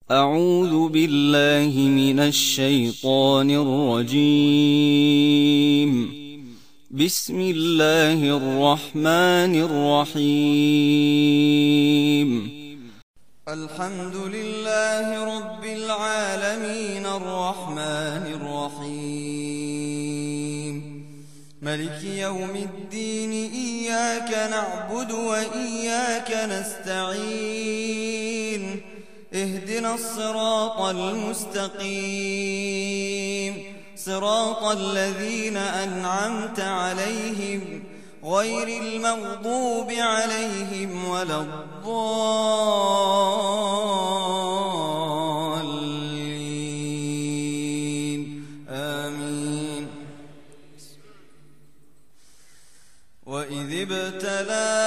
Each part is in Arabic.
أعوذ بالله من الشيطان الرجيم. بسم الله الرحمن الرحيم. الحمد لله رب العالمين الرحمن الرحيم ملك يوم الدين. إياك نعبد وإياك نستعين. اهدنا الصراط المستقيم، صراط الذين أنعمت عليهم غير المغضوب عليهم ولا الضالين. آمين. وإذ ابتلى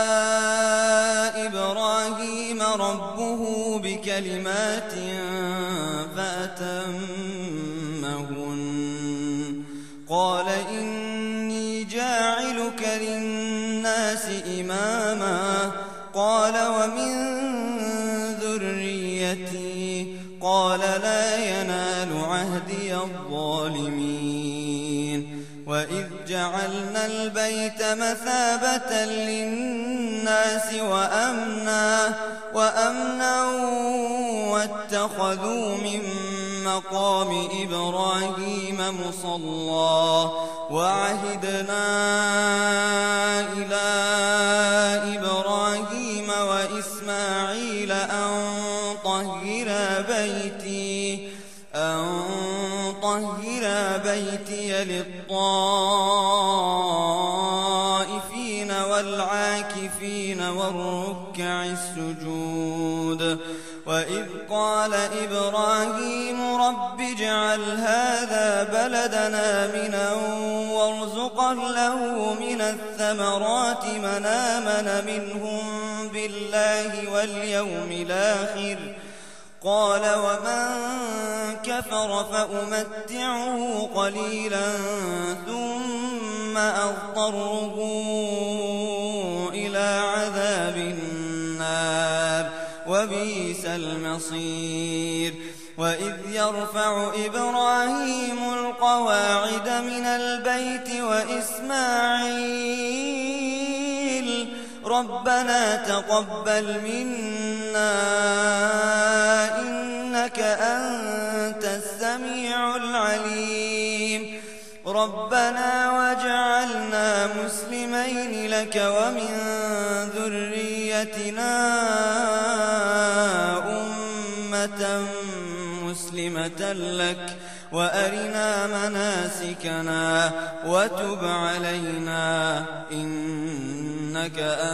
إبراهيم ربه بكلمات فأتمهن قال إني جاعلك للناس إماما قال ومن ذريتي قال لا ينال عهدي الظالمين. وإذ جعلنا البيت مثابة للناس وأمنا واتخذوا من مقام إبراهيم مصلى. وعهدنا إلى إبراهيم وإسماعيل أن طهر بيتي للطائفين والعاكفين والركع السجود. وإذ قال إبراهيم رب اجعل هذا بلدنا آمنا وارزق أهله من الثمرات من آمن منهم بالله واليوم الآخر قال ومن كفر فأمتعه قليلا ثم أضطره إلى عذاب النار وبئس المصير. وإذ يرفع إبراهيم القواعد من البيت وإسماعيل ربنا تقبل منا إنك أنت السميع العليم ربنا واجعلنا مسلمين لك ومن ذريتنا أمة مسلمة لك وأرنا مناسكنا وتب علينا إنك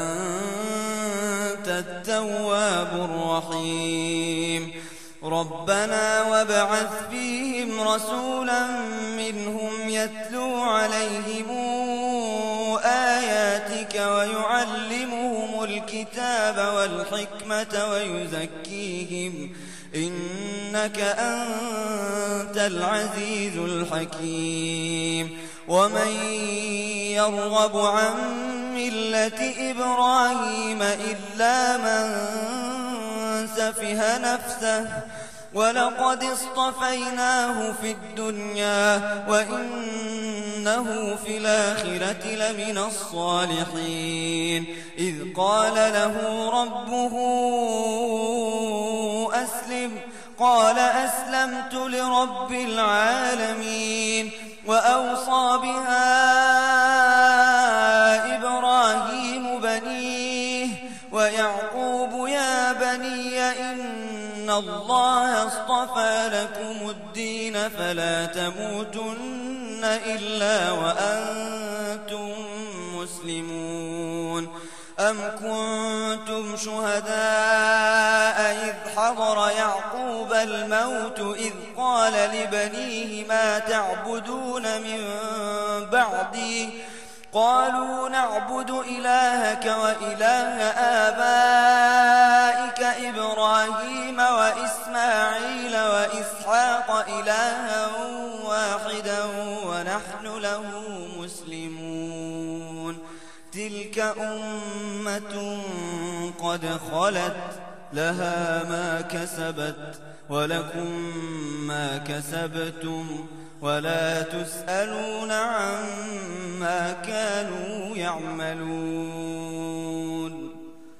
أنت التواب الرحيم. ربنا وابعث فيهم رسولا منهم يتلو عليهم آياتك ويعلمهم الكتاب والحكمة ويزكيهم إنك أنت العزيز الحكيم. ومن يرغب عن ملة إبراهيم إلا من سفه نفسه ولقد اصطفيناه في الدنيا وإنه في الآخرة لمن الصالحين. إذ قال له ربه أسلم قال أسلمت لرب العالمين. وأوصى بها إبراهيم بنيه ويعقوب يا بني إن الله اصطفى لكم الدين فلا تموتن إلا وأنتم مسلمون. أم كنتم شهداء إذ حضر يعقوب الموت إذ قال لبنيه ما تعبدون من بعدي قالوا نعبد إلهك وإله آبائك إبراهيم وإسماعيل وإسحاق إلها واحدا ونحن له مسلمون. تلك أمة قد خلت لها ما كسبت ولكم ما كسبتم ولا تسألون عما كانوا يعملون.